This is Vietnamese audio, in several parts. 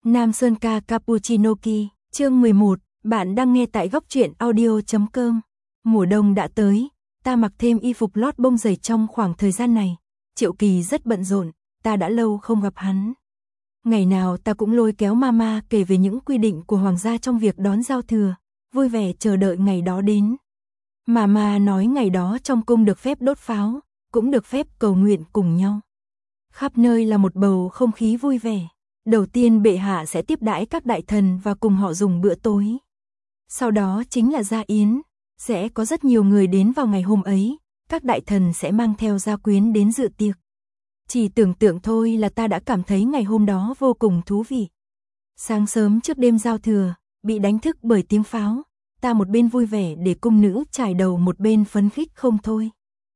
Nam Sơn ca Cappuccino Ki, chương 11, bạn đang nghe tại góc truyện audio.com. Mùa đông đã tới, ta mặc thêm y phục lót bông dày trong khoảng thời gian này. Triệu Kỳ rất bận rộn, ta đã lâu không gặp hắn. Ngày nào ta cũng lôi kéo mama kể về những quy định của hoàng gia trong việc đón giao thừa, vui vẻ chờ đợi ngày đó đến. Mama nói ngày đó trong cung được phép đốt pháo, cũng được phép cầu nguyện cùng nhau. Khắp nơi là một bầu không khí vui vẻ. Đầu tiên bệ hạ sẽ tiếp đãi các đại thần và cùng họ dùng bữa tối. Sau đó chính là gia yến, sẽ có rất nhiều người đến vào ngày hôm ấy, các đại thần sẽ mang theo gia quyến đến dự tiệc. Chỉ tưởng tượng thôi là ta đã cảm thấy ngày hôm đó vô cùng thú vị. Sáng sớm trước đêm giao thừa, bị đánh thức bởi tiếng pháo, ta một bên vui vẻ để cung nữ trải đầu một bên phấn khích không thôi.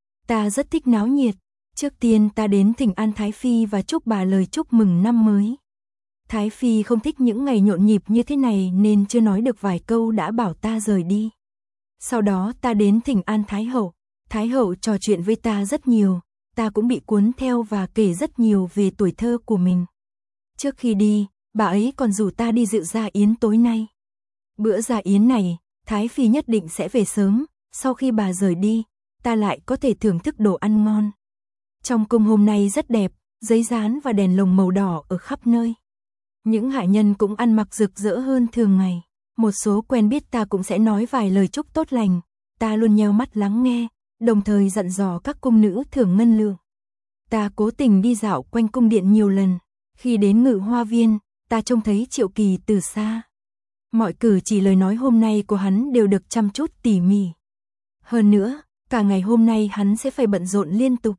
Ta rất thích náo nhiệt, trước tiên ta đến thỉnh an Thái Phi và chúc bà lời chúc mừng năm mới. Thái Phi không thích những ngày nhộn nhịp như thế này nên chưa nói được vài câu đã bảo ta rời đi. Sau đó ta đến thỉnh an Thái hậu trò chuyện với ta rất nhiều, ta cũng bị cuốn theo và kể rất nhiều về tuổi thơ của mình. Trước khi đi, bà ấy còn rủ ta đi dự gia yến tối nay. Bữa gia yến này, Thái Phi nhất định sẽ về sớm, sau khi bà rời đi, ta lại có thể thưởng thức đồ ăn ngon. Trong cung hôm nay rất đẹp, giấy dán và đèn lồng màu đỏ ở khắp nơi. Những hạ nhân cũng ăn mặc rực rỡ hơn thường ngày. Một số quen biết ta cũng sẽ nói vài lời chúc tốt lành. Ta luôn nheo mắt lắng nghe, đồng thời dặn dò các cung nữ thưởng ngân lượng. Ta cố tình đi dạo quanh cung điện nhiều lần. Khi đến Ngự Hoa Viên, ta trông thấy Triệu Kỳ từ xa. Mọi cử chỉ lời nói hôm nay của hắn đều được chăm chút tỉ mỉ. Hơn nữa, cả ngày hôm nay hắn sẽ phải bận rộn liên tục.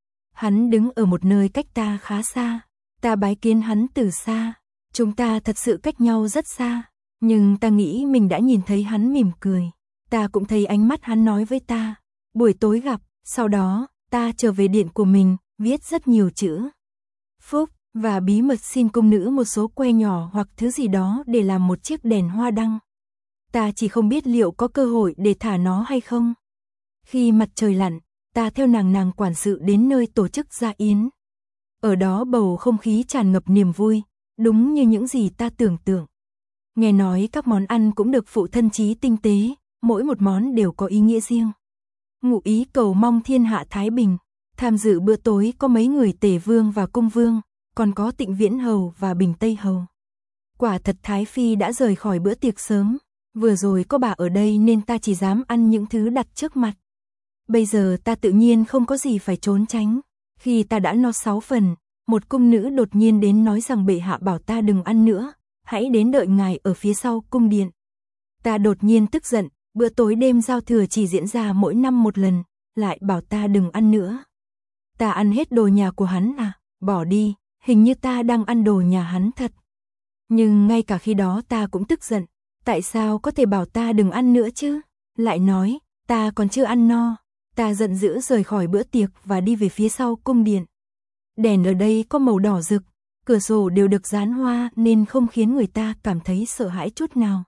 Hắn đứng ở một nơi cách ta khá xa. Ta bái kiến hắn từ xa. Chúng ta thật sự cách nhau rất xa, nhưng ta nghĩ mình đã nhìn thấy hắn mỉm cười. Ta cũng thấy ánh mắt hắn nói với ta. Buổi tối gặp, sau đó, ta trở về điện của mình, viết rất nhiều chữ. Phúc, và bí mật xin cung nữ một số que nhỏ hoặc thứ gì đó để làm một chiếc đèn hoa đăng. Ta chỉ không biết liệu có cơ hội để thả nó hay không. Khi mặt trời lặn, ta theo nàng quản sự đến nơi tổ chức gia yến. Ở đó bầu không khí tràn ngập niềm vui. Đúng như những gì ta tưởng tượng. Nghe nói các món ăn cũng được phụ thân trí tinh tế, mỗi một món đều có ý nghĩa riêng. Ngụ ý cầu mong thiên hạ thái bình. Tham dự bữa tối có mấy người Tề Vương và Cung Vương, còn có Tịnh Viễn Hầu và Bình Tây Hầu. Quả thật Thái Phi đã rời khỏi bữa tiệc sớm, vừa rồi có bà ở đây nên ta chỉ dám ăn những thứ đặt trước mặt. Bây giờ ta tự nhiên không có gì phải trốn tránh. Khi ta đã no 6 phần, một cung nữ đột nhiên đến nói rằng bệ hạ bảo ta đừng ăn nữa, hãy đến đợi ngài ở phía sau cung điện. Ta đột nhiên tức giận, bữa tối đêm giao thừa chỉ diễn ra mỗi năm một lần, lại bảo ta đừng ăn nữa. Ta ăn hết đồ nhà của hắn à, bỏ đi, hình như ta đang ăn đồ nhà hắn thật. Nhưng ngay cả khi đó ta cũng tức giận, tại sao có thể bảo ta đừng ăn nữa chứ? Lại nói, ta còn chưa ăn no. Ta giận dữ rời khỏi bữa tiệc và đi về phía sau cung điện. Đèn ở đây có màu đỏ rực, cửa sổ đều được dán hoa nên không khiến người ta cảm thấy sợ hãi chút nào.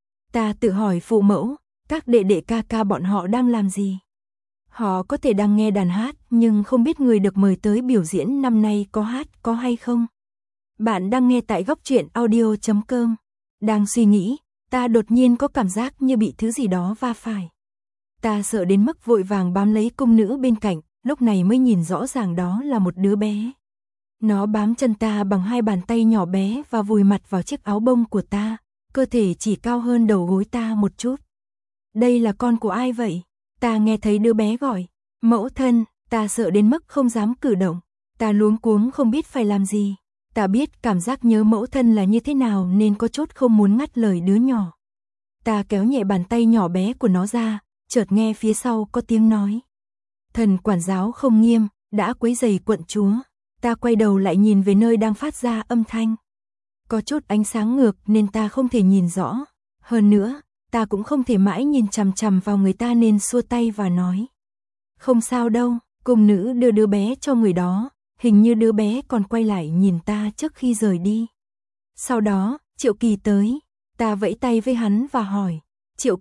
Ta tự hỏi phụ mẫu, các đệ đệ ca ca bọn họ đang làm gì? Họ có thể đang nghe đàn hát nhưng không biết người được mời tới biểu diễn năm nay có hát có hay không? Bạn đang nghe tại góc truyện audio.com. Đang suy nghĩ, ta đột nhiên có cảm giác như bị thứ gì đó va phải. Ta sợ đến mức vội vàng bám lấy cung nữ bên cạnh. Lúc này mới nhìn rõ ràng đó là một đứa bé. Nó bám chân ta bằng hai bàn tay nhỏ bé và vùi mặt vào chiếc áo bông của ta, cơ thể chỉ cao hơn đầu gối ta một chút. Đây là con của ai vậy? Ta nghe thấy đứa bé gọi, mẫu thân, ta sợ đến mức không dám cử động. Ta luống cuống không biết phải làm gì. Ta biết cảm giác nhớ mẫu thân là như thế nào nên có chút không muốn ngắt lời đứa nhỏ. Ta kéo nhẹ bàn tay nhỏ bé của nó ra, chợt nghe phía sau có tiếng nói. Thần quản giáo không nghiêm, đã quấy rầy quận chúa. Ta quay đầu lại nhìn về nơi đang phát ra âm thanh. Có chút ánh sáng ngược nên ta không thể nhìn rõ. Hơn nữa, ta cũng không thể mãi nhìn chằm chằm vào người ta nên xua tay và nói. Không sao đâu, cung nữ đưa đứa bé cho người đó. Hình như đứa bé còn quay lại nhìn ta trước khi rời đi. Sau đó, Triệu Kỳ tới. Ta vẫy tay với hắn và hỏi. Triệu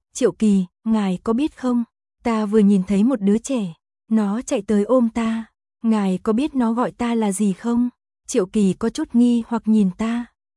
Kỳ, ngài có biết không? Ta vừa nhìn thấy một đứa trẻ, nó chạy tới ôm ta. Ngài có biết nó gọi ta là gì không? Triệu Kỳ có chút nghi hoặc nhìn ta.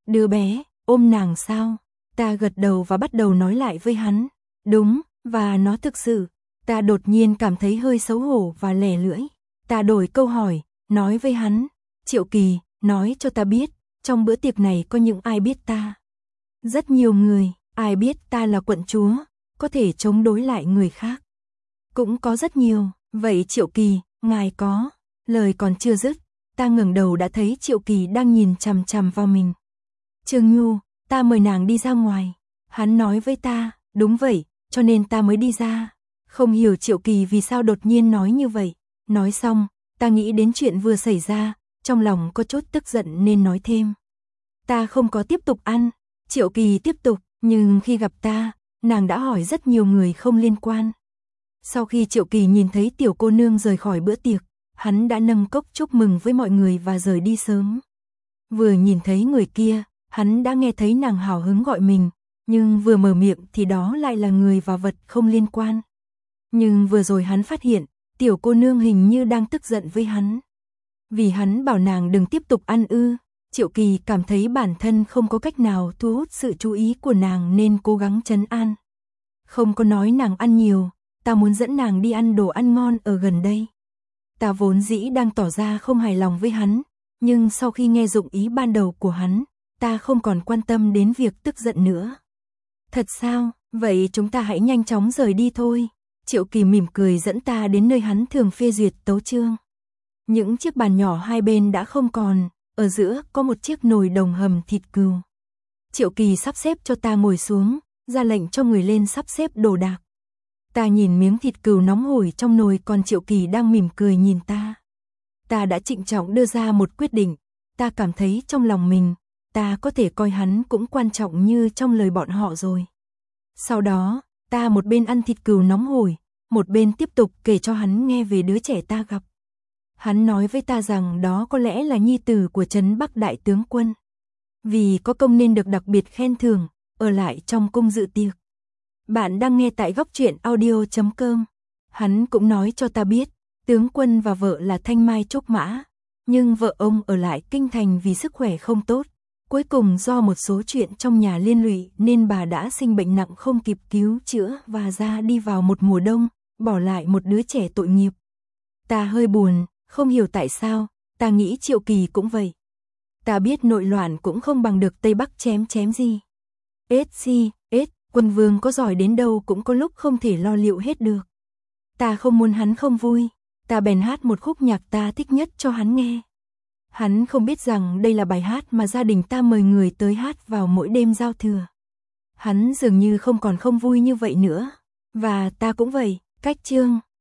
Đứa bé, ôm nàng sao? Ta gật đầu và bắt đầu nói lại với hắn. Đúng, và nó thực sự. Ta đột nhiên cảm thấy hơi xấu hổ và lẻ lưỡi. Ta đổi câu hỏi, nói với hắn. Triệu Kỳ, nói cho ta biết, trong bữa tiệc này có những ai biết ta? Rất nhiều người, ai biết ta là quận chúa, có thể chống đối lại người khác. Cũng có rất nhiều, vậy Triệu Kỳ, ngài có? Lời còn chưa dứt, ta ngẩng đầu đã thấy Triệu Kỳ đang nhìn chằm chằm vào mình. Trương Nhu, ta mời nàng đi ra ngoài. Hắn nói với ta, đúng vậy, cho nên ta mới đi ra. Không hiểu Triệu Kỳ vì sao đột nhiên nói như vậy. Nói xong, ta nghĩ đến chuyện vừa xảy ra, trong lòng có chút tức giận nên nói thêm. Ta không có tiếp tục ăn. Triệu Kỳ tiếp tục, nhưng khi gặp ta, nàng đã hỏi rất nhiều người không liên quan. Sau khi Triệu Kỳ nhìn thấy tiểu cô nương rời khỏi bữa tiệc, hắn đã nâng cốc chúc mừng với mọi người và rời đi sớm. Vừa nhìn thấy người kia, hắn đã nghe thấy nàng hào hứng gọi mình, nhưng vừa mở miệng thì đó lại là người và vật không liên quan. Nhưng vừa rồi hắn phát hiện, tiểu cô nương hình như đang tức giận với hắn. Vì hắn bảo nàng đừng tiếp tục ăn ư. Triệu Kỳ cảm thấy bản thân không có cách nào thu hút sự chú ý của nàng nên cố gắng trấn an. Không có nói nàng ăn nhiều, ta muốn dẫn nàng đi ăn đồ ăn ngon ở gần đây. Ta vốn dĩ đang tỏ ra không hài lòng với hắn, nhưng sau khi nghe dụng ý ban đầu của hắn, ta không còn quan tâm đến việc tức giận nữa. Thật sao, vậy chúng ta hãy nhanh chóng rời đi thôi. Triệu Kỳ mỉm cười dẫn ta đến nơi hắn thường phê duyệt tấu chương. Những chiếc bàn nhỏ hai bên đã không còn, ở giữa có một chiếc nồi đồng hầm thịt cừu. Triệu Kỳ sắp xếp cho ta ngồi xuống, ra lệnh cho người lên sắp xếp đồ đạc. Ta nhìn miếng thịt cừu nóng hổi trong nồi còn Triệu Kỳ đang mỉm cười nhìn ta. Ta đã trịnh trọng đưa ra một quyết định, ta cảm thấy trong lòng mình, ta có thể coi hắn cũng quan trọng như trong lời bọn họ rồi. Sau đó, ta một bên ăn thịt cừu nóng hổi, một bên tiếp tục kể cho hắn nghe về đứa trẻ ta gặp. Hắn nói với ta rằng đó có lẽ là nhi tử của Trấn Bắc đại tướng quân. Vì có công nên được đặc biệt khen thưởng, ở lại trong cung dự tiệc. Bạn đang nghe tại góc truyện audio.com. Hắn cũng nói cho ta biết, tướng quân và vợ là Thanh Mai Trúc Mã, nhưng vợ ông ở lại kinh thành vì sức khỏe không tốt. Cuối cùng do một số chuyện trong nhà liên lụy nên bà đã sinh bệnh nặng không kịp cứu chữa và ra đi vào một mùa đông, bỏ lại một đứa trẻ tội nghiệp. Ta hơi buồn, không hiểu tại sao, ta nghĩ Triệu Kỳ cũng vậy. Ta biết nội loạn cũng không bằng được Tây Bắc chém gì. Quân vương có giỏi đến đâu cũng có lúc không thể lo liệu hết được. Ta không muốn hắn không vui, ta bèn hát một khúc nhạc ta thích nhất cho hắn nghe. Hắn không biết rằng đây là bài hát mà gia đình ta mời người tới hát vào mỗi đêm giao thừa. Hắn dường như không còn không vui như vậy nữa. Và ta cũng vậy, cách chương.